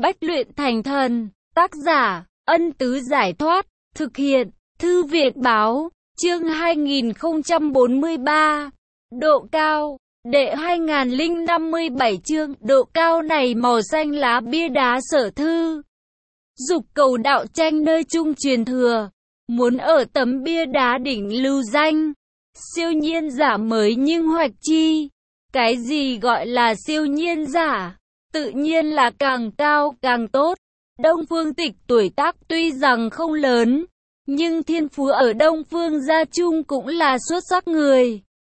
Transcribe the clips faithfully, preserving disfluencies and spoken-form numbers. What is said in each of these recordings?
Bách luyện thành thần. Tác giả, Ân Tứ Giải Thoát. Thực hiện, Thư Viện Báo. Chương hai nghìn không trăm bốn mươi ba. Độ cao. Đệ hai nghìn không trăm năm mươi bảy chương. Độ cao này màu xanh lá bia đá sở thư. Dục cầu đạo tranh nơi trung truyền thừa. Muốn ở tấm bia đá đỉnh lưu danh. Siêu nhiên giả mới nhưng hoạch chi. Cái gì gọi là siêu nhiên giả? Tự nhiên là càng cao càng tốt. Đông Phương Tịch tuổi tác tuy rằng không lớn, nhưng thiên phú ở Đông Phương gia chung cũng là xuất sắc người.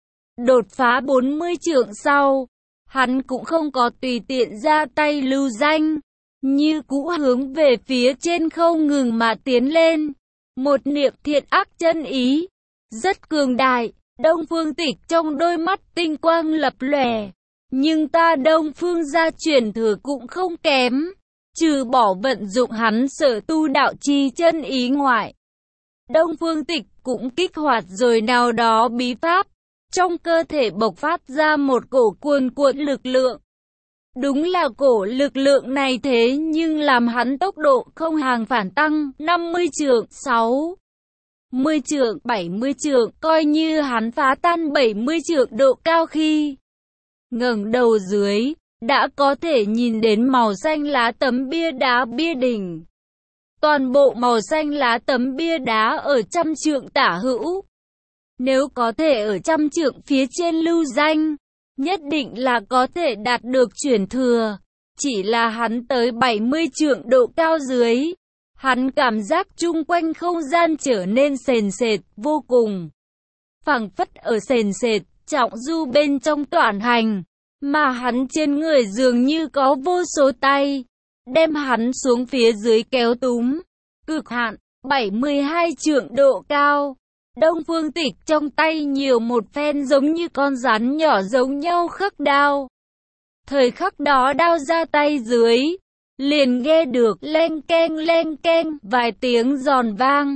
Đột phá bốn mươi trượng sau, hắn cũng không có tùy tiện ra tay lưu danh, như cũ hướng về phía trên không ngừng mà tiến lên. Một niệm thiện ác chân ý, rất cường đại. Đông Phương Tịch trong đôi mắt tinh quang lập lòe. Nhưng ta Đông Phương gia truyền thừa cũng không kém, trừ bỏ vận dụng hắn sở tu đạo chi chân ý ngoại. Đông Phương Tịch cũng kích hoạt rồi nào đó bí pháp, trong cơ thể bộc phát ra một cổ cuồn cuộn lực lượng. Đúng là cổ lực lượng này thế nhưng làm hắn tốc độ không hàng phản tăng, năm mươi trượng, sáu mươi trượng, bảy mươi trượng, coi như hắn phá tan bảy mươi trượng độ cao khi ngẩng đầu dưới, đã có thể nhìn đến màu xanh lá tấm bia đá bia đỉnh. Toàn bộ màu xanh lá tấm bia đá ở trăm trượng tả hữu. Nếu có thể ở trăm trượng phía trên lưu danh, nhất định là có thể đạt được chuyển thừa. Chỉ là hắn tới bảy mươi trượng độ cao dưới, hắn cảm giác chung quanh không gian trở nên sền sệt vô cùng. Phảng phất ở sền sệt, trọng du bên trong toản hành, mà hắn trên người dường như có vô số tay, đem hắn xuống phía dưới kéo túm. Cực hạn, bảy mươi hai trượng độ cao. Đông Phương Tịch trong tay nhiều một phen giống như con rắn nhỏ giống nhau khắc đao. Thời khắc đó đao ra tay dưới, liền nghe được leng keng leng keng vài tiếng giòn vang.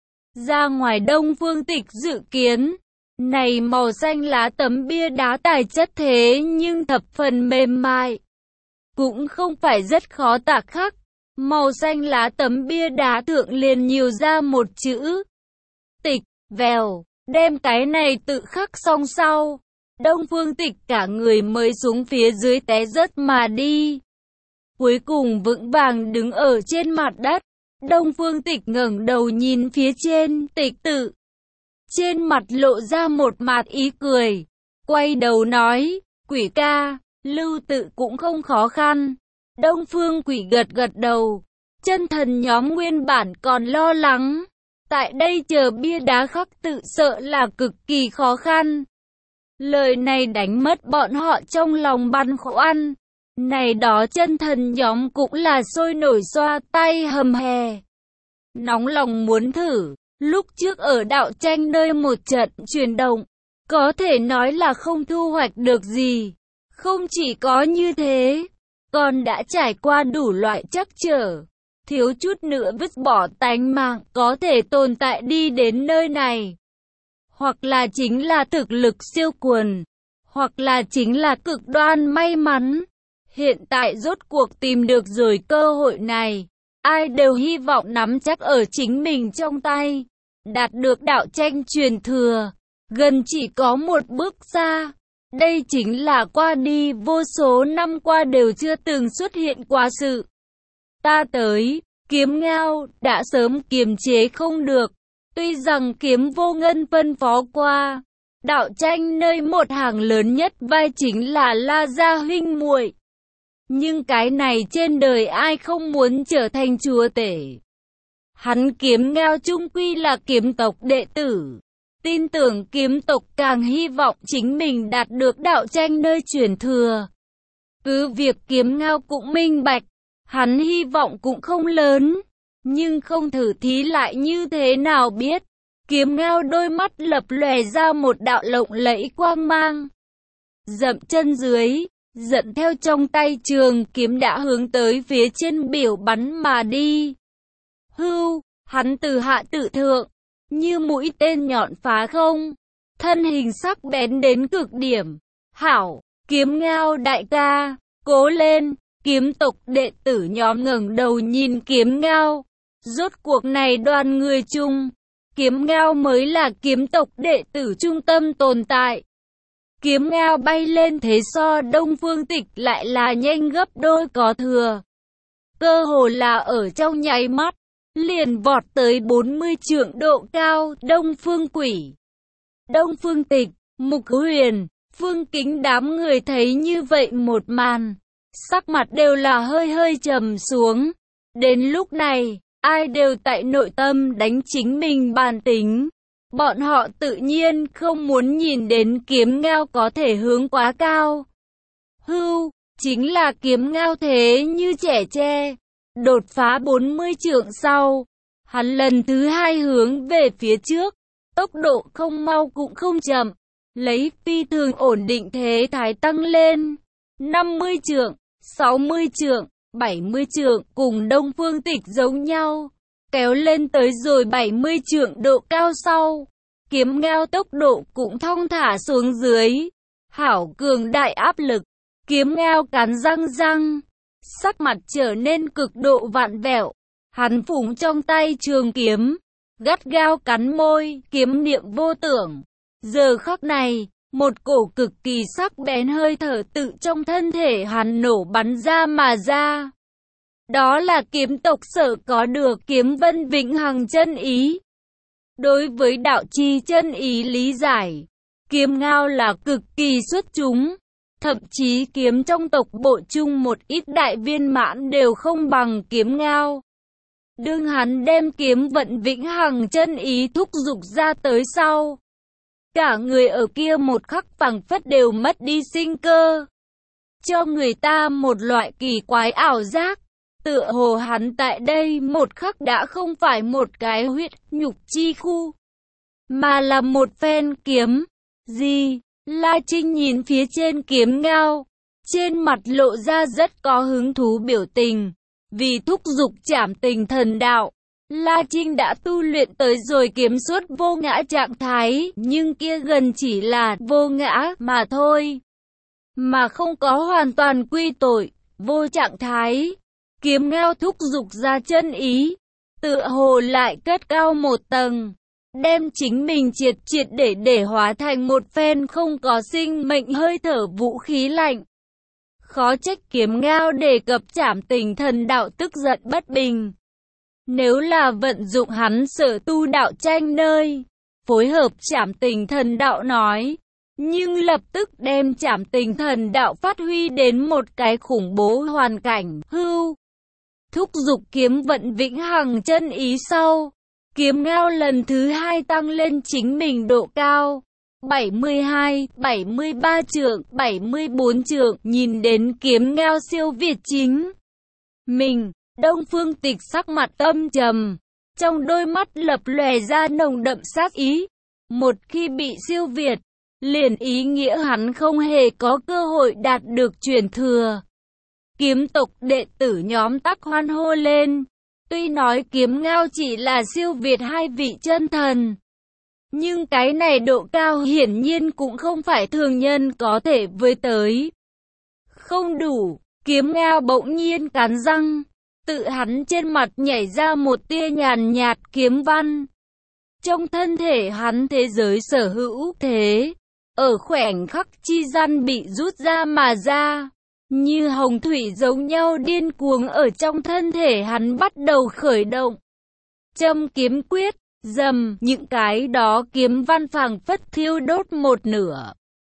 Ra ngoài Đông Phương Tịch dự kiến, này màu xanh lá tấm bia đá tài chất thế nhưng thập phần mềm mại, cũng không phải rất khó tạc khắc. Màu xanh lá tấm bia đá thượng liền nhiều ra một chữ Tịch. Vèo, đem cái này tự khắc xong sau, Đông Phương Tịch cả người mới xuống phía dưới té rớt mà đi. Cuối cùng vững vàng đứng ở trên mặt đất. Đông Phương Tịch ngẩng đầu nhìn phía trên tịch tự, trên mặt lộ ra một mạt ý cười, quay đầu nói, Quỷ ca, lưu tự cũng không khó khăn. Đông Phương Quỷ gật gật đầu. Chân thần nhóm nguyên bản còn lo lắng, tại đây chờ bia đá khắc tự sợ là cực kỳ khó khăn. Lời này đánh mất bọn họ trong lòng băn khoăn. Này đó chân thần nhóm cũng là sôi nổi xoa tay hầm hè, nóng lòng muốn thử. Lúc trước ở đạo tranh nơi một trận chuyển động, có thể nói là không thu hoạch được gì. Không chỉ có như thế, còn đã trải qua đủ loại trắc trở, thiếu chút nữa vứt bỏ tánh mạng có thể tồn tại đi đến nơi này. Hoặc là chính là thực lực siêu quần, hoặc là chính là cực đoan may mắn. Hiện tại rốt cuộc tìm được rồi cơ hội này, ai đều hy vọng nắm chắc ở chính mình trong tay, đạt được đạo tranh truyền thừa, gần chỉ có một bước xa. Đây chính là qua đi vô số năm qua đều chưa từng xuất hiện qua sự. Ta tới, Kiếm Ngao đã sớm kiềm chế không được. Tuy rằng Kiếm Vô Ngân phân phó qua, đạo tranh nơi một hàng lớn nhất vai chính là La Gia huynh muội. Nhưng cái này trên đời ai không muốn trở thành chúa tể. Hắn Kiếm Ngao chung quy là kiếm tộc đệ tử. Tin tưởng kiếm tộc càng hy vọng chính mình đạt được đạo tranh nơi truyền thừa. Cứ việc Kiếm Ngao cũng minh bạch, hắn hy vọng cũng không lớn, nhưng không thử thí lại như thế nào biết. Kiếm Ngao đôi mắt lập lòe ra một đạo lộng lẫy quang mang. Dậm chân dưới, dẫn theo trong tay trường kiếm đã hướng tới phía trên biểu bắn mà đi. Hưu, hắn từ hạ tự thượng, như mũi tên nhọn phá không, thân hình sắc bén đến cực điểm. Hảo, Kiếm Ngao đại ca, cố lên, Kiếm tộc đệ tử nhóm ngẩng đầu nhìn Kiếm Ngao. Rốt cuộc này đoàn người chung, Kiếm Ngao mới là kiếm tộc đệ tử trung tâm tồn tại. Kiếm Ngao bay lên thế so Đông Phương Tịch lại là nhanh gấp đôi có thừa. Cơ hồ là ở trong nháy mắt, liền vọt tới bốn mươi trượng độ cao. Đông Phương Quỷ, Đông Phương Tịch, Mục Huyền, Phương Kính đám người thấy như vậy một màn, sắc mặt đều là hơi hơi trầm xuống. Đến lúc này, ai đều tại nội tâm đánh chính mình bản tính. Bọn họ tự nhiên không muốn nhìn đến Kiếm Ngao có thể hướng quá cao. Hưu, chính là Kiếm Ngao thế như trẻ tre. Đột phá bốn mươi trượng sau, hắn lần thứ hai hướng về phía trước. Tốc độ không mau cũng không chậm, lấy phi thường ổn định thế thái tăng lên. năm mươi trượng, sáu mươi trượng, bảy mươi trượng cùng Đông Phương Tịch giống nhau. Kéo lên tới rồi bảy mươi trượng độ cao sau, Kiếm Ngao tốc độ cũng thong thả xuống dưới. Hảo cường đại áp lực, Kiếm Ngao cắn răng răng, sắc mặt trở nên cực độ vặn vẹo. Hắn phủng trong tay trường kiếm, gắt gao cắn môi, kiếm niệm vô tưởng. Giờ khắc này, một cổ cực kỳ sắc bén hơi thở tự trong thân thể hắn nổ bắn ra mà ra. Đó là kiếm tộc sở có được Kiếm Vân Vĩnh Hằng chân ý. Đối với đạo chi chân ý lý giải, Kiếm Ngao là cực kỳ xuất chúng. Thậm chí kiếm trong tộc bộ chung một ít đại viên mãn đều không bằng Kiếm Ngao. Đương hắn đem Kiếm Vận Vĩnh Hằng chân ý thúc dục ra tới sau, cả người ở kia một khắc phảng phất đều mất đi sinh cơ, cho người ta một loại kỳ quái ảo giác. Tựa hồ hắn tại đây một khắc đã không phải một cái huyết nhục chi khu, mà là một phen kiếm. Gì? La Trinh nhìn phía trên Kiếm Ngao, trên mặt lộ ra rất có hứng thú biểu tình. Vì thúc dục trảm tình thần đạo, La Trinh đã tu luyện tới rồi kiếm xuất vô ngã trạng thái, nhưng kia gần chỉ là vô ngã mà thôi, mà không có hoàn toàn quy tội, vô trạng thái. Kiếm Ngao thúc dục ra chân ý, tựa hồ lại cất cao một tầng, đem chính mình triệt triệt để để hóa thành một phen không có sinh mệnh hơi thở vũ khí lạnh. Khó trách Kiếm Ngao đề cập trảm tình thần đạo tức giận bất bình. Nếu là vận dụng hắn sở tu đạo tranh nơi, phối hợp trảm tình thần đạo nói, nhưng lập tức đem trảm tình thần đạo phát huy đến một cái khủng bố hoàn cảnh. Hưu, thúc dục Kiếm Vận Vĩnh Hằng chân ý sau, Kiếm Ngao lần thứ hai tăng lên chính mình độ cao. bảy mươi hai, bảy mươi ba trượng, bảy mươi bốn trượng, nhìn đến Kiếm Ngao siêu việt chính mình, Đông Phương Tịch sắc mặt âm trầm, trong đôi mắt lập lòe ra nồng đậm sát ý. Một khi bị siêu việt, liền ý nghĩa hắn không hề có cơ hội đạt được truyền thừa. Kiếm tộc đệ tử nhóm tắc hoan hô lên. Tuy nói Kiếm Ngao chỉ là siêu việt hai vị chân thần, nhưng cái này độ cao hiển nhiên cũng không phải thường nhân có thể với tới. Không đủ, Kiếm Ngao bỗng nhiên cắn răng, tự hắn trên mặt nhảy ra một tia nhàn nhạt kiếm văn. Trong thân thể hắn thế giới sở hữu thế, ở khoảnh khắc chi gian bị rút ra mà ra, như hồng thủy giống nhau điên cuồng ở trong thân thể hắn bắt đầu khởi động. Châm kiếm quyết, dầm, những cái đó kiếm văn phảng phất thiêu đốt một nửa.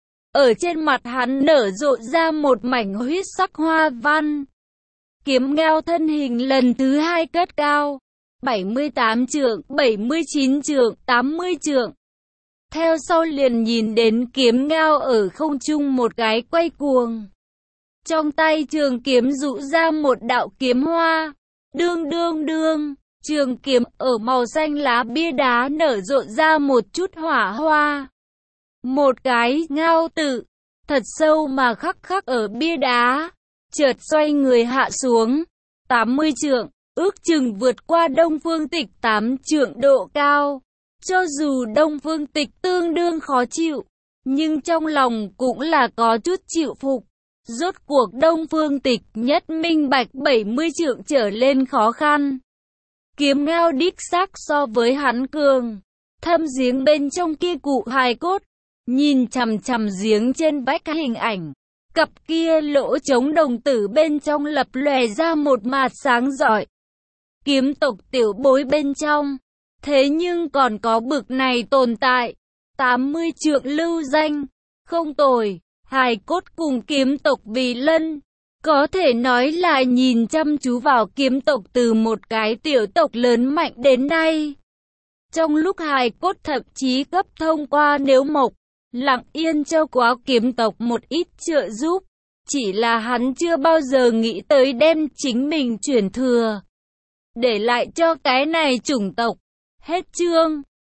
Ở trên mặt hắn nở rộ ra một mảnh huyết sắc hoa văn. Kiếm Ngao thân hình lần thứ hai cất cao, bảy mươi tám trượng, bảy mươi chín trượng, tám mươi trượng. Theo sau liền nhìn đến Kiếm Ngao ở không trung một cái quay cuồng. Trong tay trường kiếm dụ ra một đạo kiếm hoa. Đương đương đương, trường kiếm ở màu xanh lá bia đá nở rộ ra một chút hỏa hoa. Một cái ngao tự, thật sâu mà khắc khắc ở bia đá, chợt xoay người hạ xuống. tám mươi trượng, ước chừng vượt qua Đông Phương Tịch tám trượng độ cao. Cho dù Đông Phương Tịch tương đương khó chịu, nhưng trong lòng cũng là có chút chịu phục. Rốt cuộc Đông Phương Tịch nhất minh bạch bảy mươi trượng trở lên khó khăn. Kiếm ngao đích xác so với hắn cường. Thâm giếng bên trong kia cụ hài cốt, nhìn chằm chằm giếng trên vách hình ảnh. Cặp kia lỗ trống đồng tử bên trong lập lòe ra một mạt sáng rọi. Kiếm tộc tiểu bối bên trong. Thế nhưng còn có bực này tồn tại. tám mươi trượng lưu danh. Không tồi. Hài cốt cùng kiếm tộc vì lân. Có thể nói là nhìn chăm chú vào kiếm tộc từ một cái tiểu tộc lớn mạnh đến nay. Trong lúc hài cốt thậm chí cấp thông qua nếu mộc, lặng yên cho quá kiếm tộc một ít trợ giúp. Chỉ là hắn chưa bao giờ nghĩ tới đem chính mình chuyển thừa. Để lại cho cái này chủng tộc. Hết chương.